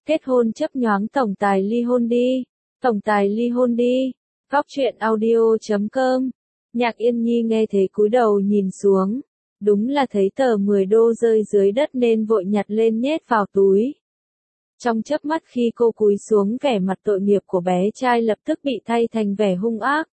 Kết hôn chấp nhoáng tổng tài ly hôn đi. Tổng tài ly hôn đi. Góc truyện audio.com. Nhạc Yên Nhi nghe thế cúi đầu nhìn xuống. Đúng là thấy tờ 10 đô rơi dưới đất nên vội nhặt lên nhét vào túi. Trong chớp mắt khi cô cúi xuống, vẻ mặt tội nghiệp của bé trai lập tức bị thay thành vẻ hung ác.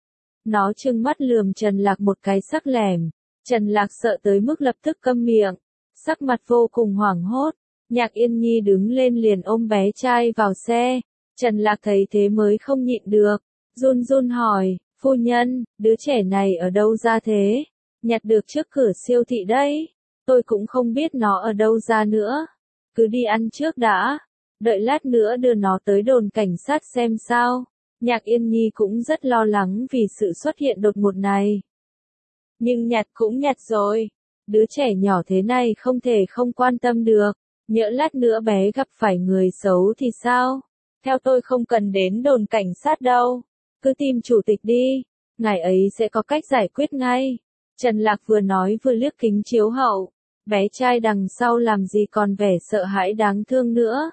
Nó trừng mắt lườm Trần Lạc một cái sắc lẻm. Trần Lạc sợ tới mức lập tức câm miệng. Sắc mặt vô cùng hoảng hốt. Nhạc Yên Nhi đứng lên liền ôm bé trai vào xe. Trần Lạc thấy thế mới không nhịn được. Run run hỏi, phu nhân, đứa trẻ này ở đâu ra thế? Nhặt được trước cửa siêu thị đấy. Tôi cũng không biết nó ở đâu ra nữa. Cứ đi ăn trước đã. Đợi lát nữa đưa nó tới đồn cảnh sát xem sao. Nhạc Yên Nhi cũng rất lo lắng vì sự xuất hiện đột ngột này. Nhưng nhặt cũng nhặt rồi. Đứa trẻ nhỏ thế này không thể không quan tâm được. Nhỡ lát nữa bé gặp phải người xấu thì sao? Theo tôi không cần đến đồn cảnh sát đâu. Cứ tìm chủ tịch đi. Ngài ấy sẽ có cách giải quyết ngay. Trần Lạc vừa nói vừa liếc kính chiếu hậu. Bé trai đằng sau làm gì còn vẻ sợ hãi đáng thương nữa.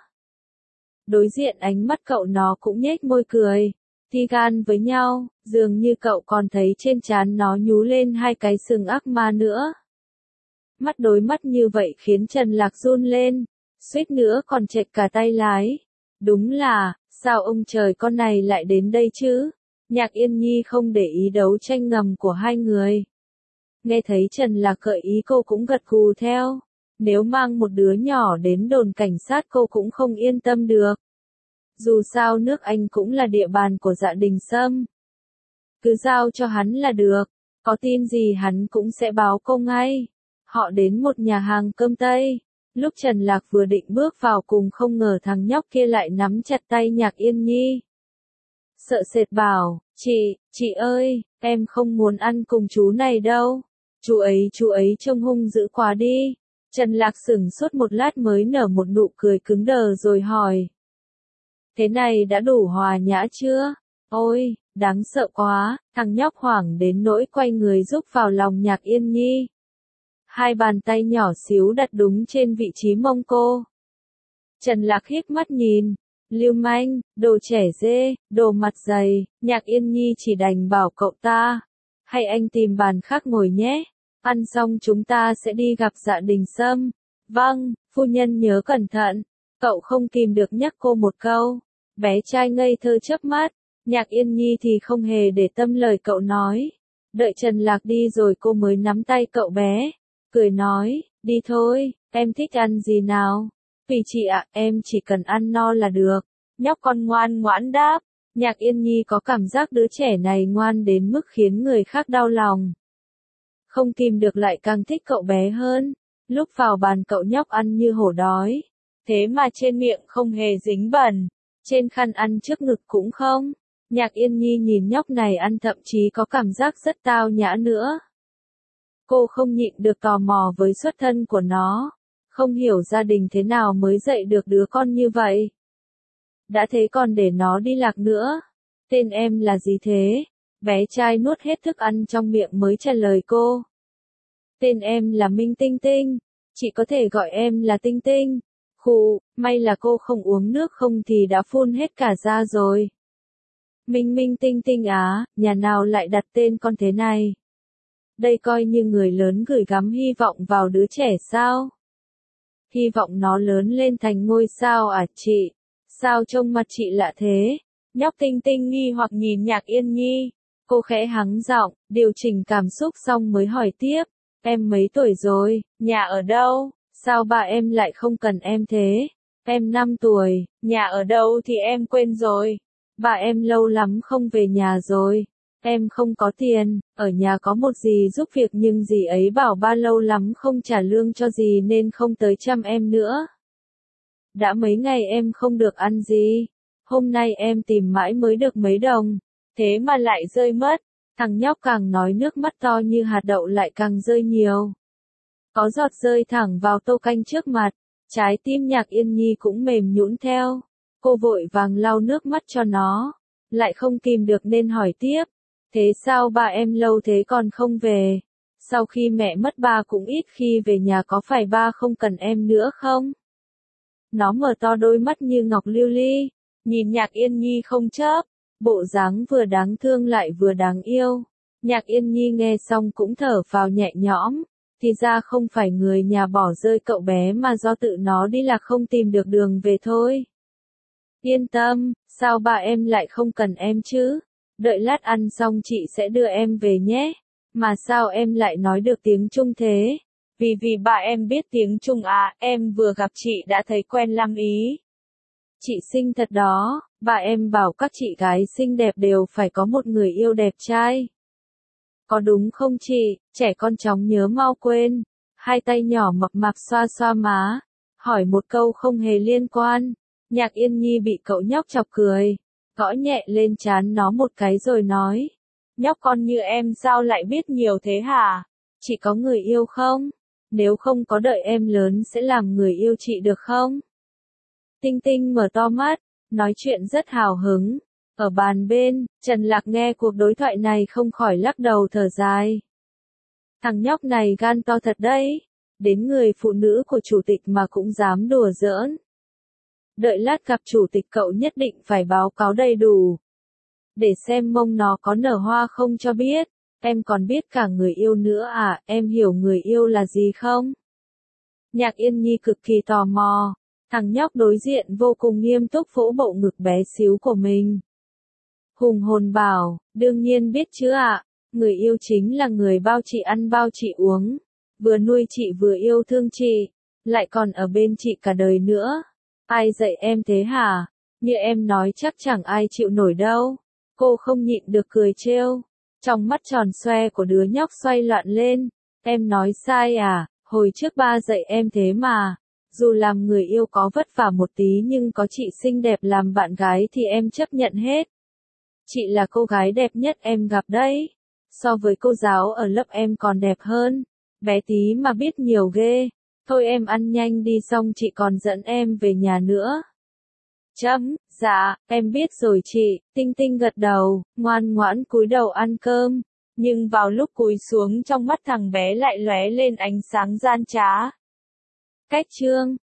Đối diện ánh mắt cậu nó cũng nhếch môi cười. Thi gan với nhau, dường như cậu còn thấy trên trán nó nhú lên hai cái sừng ác ma nữa. Mắt đối mắt như vậy khiến Trần Lạc run lên, suýt nữa còn chệch cả tay lái. Đúng là, sao ông trời con này lại đến đây chứ? Nhạc Yên Nhi không để ý đấu tranh ngầm của hai người. Nghe thấy Trần Lạc gợi ý cô cũng gật gù theo. Nếu mang một đứa nhỏ đến đồn cảnh sát cô cũng không yên tâm được. Dù sao nước Anh cũng là địa bàn của Dạ Đình Sâm. Cứ giao cho hắn là được, có tin gì hắn cũng sẽ báo cô ngay. Họ đến một nhà hàng cơm Tây. Lúc Trần Lạc vừa định bước vào cùng không ngờ thằng nhóc kia lại nắm chặt tay Nhạc Yên Nhi. Sợ sệt bảo, chị ơi, em không muốn ăn cùng chú này đâu. Chú ấy trông hung dữ quá đi. Trần Lạc sững sốt một lát mới nở một nụ cười cứng đờ rồi hỏi. Thế này đã đủ hòa nhã chưa? Ôi, đáng sợ quá, thằng nhóc hoảng đến nỗi quay người rúc vào lòng Nhạc Yên Nhi. Hai bàn tay nhỏ xíu đặt đúng trên vị trí mông cô. Trần Lạc hít mắt nhìn. Lưu manh, đồ trẻ dê, đồ mặt dày. Nhạc Yên Nhi chỉ đành bảo cậu ta. Hay anh tìm bàn khác ngồi nhé. Ăn xong chúng ta sẽ đi gặp Dạ Đình Sâm. Vâng, phu nhân nhớ cẩn thận. Cậu không kìm được nhắc cô một câu. Bé trai ngây thơ chớp mắt. Nhạc Yên Nhi thì không hề để tâm lời cậu nói. Đợi Trần Lạc đi rồi cô mới nắm tay cậu bé. Cười nói, đi thôi, em thích ăn gì nào? Vì chị ạ, em chỉ cần ăn no là được. Nhóc con ngoan ngoãn đáp. Nhạc Yên Nhi có cảm giác đứa trẻ này ngoan đến mức khiến người khác đau lòng. Không kìm được lại càng thích cậu bé hơn. Lúc vào bàn cậu nhóc ăn như hổ đói. Thế mà trên miệng không hề dính bẩn. Trên khăn ăn trước ngực cũng không. Nhạc Yên Nhi nhìn nhóc này ăn thậm chí có cảm giác rất tao nhã nữa. Cô không nhịn được tò mò với xuất thân của nó. Không hiểu gia đình thế nào mới dạy được đứa con như vậy. Đã thế còn để nó đi lạc nữa. Tên em là gì thế? Bé trai nuốt hết thức ăn trong miệng mới trả lời cô. Tên em là Minh Tinh Tinh. Chị có thể gọi em là Tinh Tinh. Khụ, may là cô không uống nước không thì đã phun hết cả ra rồi. Minh Tinh Tinh á, nhà nào lại đặt tên con thế này? Đây coi như người lớn gửi gắm hy vọng vào đứa trẻ sao? Hy vọng nó lớn lên thành ngôi sao à chị? Sao trông mặt chị lạ thế? Nhóc Tinh Tinh nghi hoặc nhìn Nhạc Yên Nhi. Cô khẽ hắng giọng, điều chỉnh cảm xúc xong mới hỏi tiếp. Em mấy tuổi rồi, nhà ở đâu? Sao ba em lại không cần em thế? Em 5 tuổi, nhà ở đâu thì em quên rồi. Ba em lâu lắm không về nhà rồi. Em không có tiền, ở nhà có một dì giúp việc nhưng dì ấy bảo ba lâu lắm không trả lương cho dì nên không tới chăm em nữa. Đã mấy ngày em không được ăn gì. Hôm nay em tìm mãi mới được mấy đồng. Thế mà lại rơi mất. Thằng nhóc càng nói nước mắt to như hạt đậu lại càng rơi nhiều. Có giọt rơi thẳng vào tô canh trước mặt. Trái tim Nhạc Yên Nhi cũng mềm nhũn theo. Cô vội vàng lau nước mắt cho nó. Lại không kìm được nên hỏi tiếp. Thế sao ba em lâu thế còn không về? Sau khi mẹ mất ba cũng ít khi về nhà, có phải ba không cần em nữa không? Nó mở to đôi mắt như ngọc lưu ly, nhìn Nhạc Yên Nhi không chớp, bộ dáng vừa đáng thương lại vừa đáng yêu. Nhạc Yên Nhi nghe xong cũng thở phào nhẹ nhõm, thì ra không phải người nhà bỏ rơi cậu bé mà do tự nó đi lạc không tìm được đường về thôi. Yên tâm, sao ba em lại không cần em chứ? Đợi lát ăn xong chị sẽ đưa em về nhé. Mà sao em lại nói được tiếng Trung thế? Vì ba em biết tiếng Trung à, em vừa gặp chị đã thấy quen lắm ý. Chị xinh thật đó, ba em bảo các chị gái xinh đẹp đều phải có một người yêu đẹp trai. Có đúng không chị? Trẻ con chóng nhớ mau quên. Hai tay nhỏ mập mạp xoa xoa má, hỏi một câu không hề liên quan. Nhạc Yên Nhi bị cậu nhóc chọc cười, gõ nhẹ lên trán nó một cái rồi nói. Nhóc con như em sao lại biết nhiều thế hả? Chị có người yêu không? Nếu không có đợi em lớn sẽ làm người yêu chị được không? Tinh Tinh mở to mắt, nói chuyện rất hào hứng. Ở bàn bên, Trần Lạc nghe cuộc đối thoại này không khỏi lắc đầu thở dài. Thằng nhóc này gan to thật đấy, đến người phụ nữ của chủ tịch mà cũng dám đùa giỡn. Đợi lát gặp chủ tịch cậu nhất định phải báo cáo đầy đủ. Để xem mông nó có nở hoa không cho biết. Em còn biết cả người yêu nữa à, em hiểu người yêu là gì không? Nhạc Yên Nhi cực kỳ tò mò. Thằng nhóc đối diện vô cùng nghiêm túc vỗ bộ ngực bé xíu của mình. Hùng hồn bảo, đương nhiên biết chứ ạ. Người yêu chính là người bao chị ăn bao chị uống. Vừa nuôi chị vừa yêu thương chị. Lại còn ở bên chị cả đời nữa. Ai dạy em thế hả? Như em nói chắc chẳng ai chịu nổi đâu. Cô không nhịn được cười trêu. Trong mắt tròn xoe của đứa nhóc xoay loạn lên. Em nói sai à, hồi trước ba dạy em thế mà. Dù làm người yêu có vất vả một tí nhưng có chị xinh đẹp làm bạn gái thì em chấp nhận hết. Chị là cô gái đẹp nhất em gặp đấy. So với cô giáo ở lớp em còn đẹp hơn. Bé tí mà biết nhiều ghê. Thôi em ăn nhanh đi xong chị còn dẫn em về nhà nữa. Dạ, em biết rồi chị. Tinh Tinh gật đầu, ngoan ngoãn cúi đầu ăn cơm. Nhưng vào lúc cúi xuống trong mắt thằng bé lại lóe lên ánh sáng gian trá. Cách chương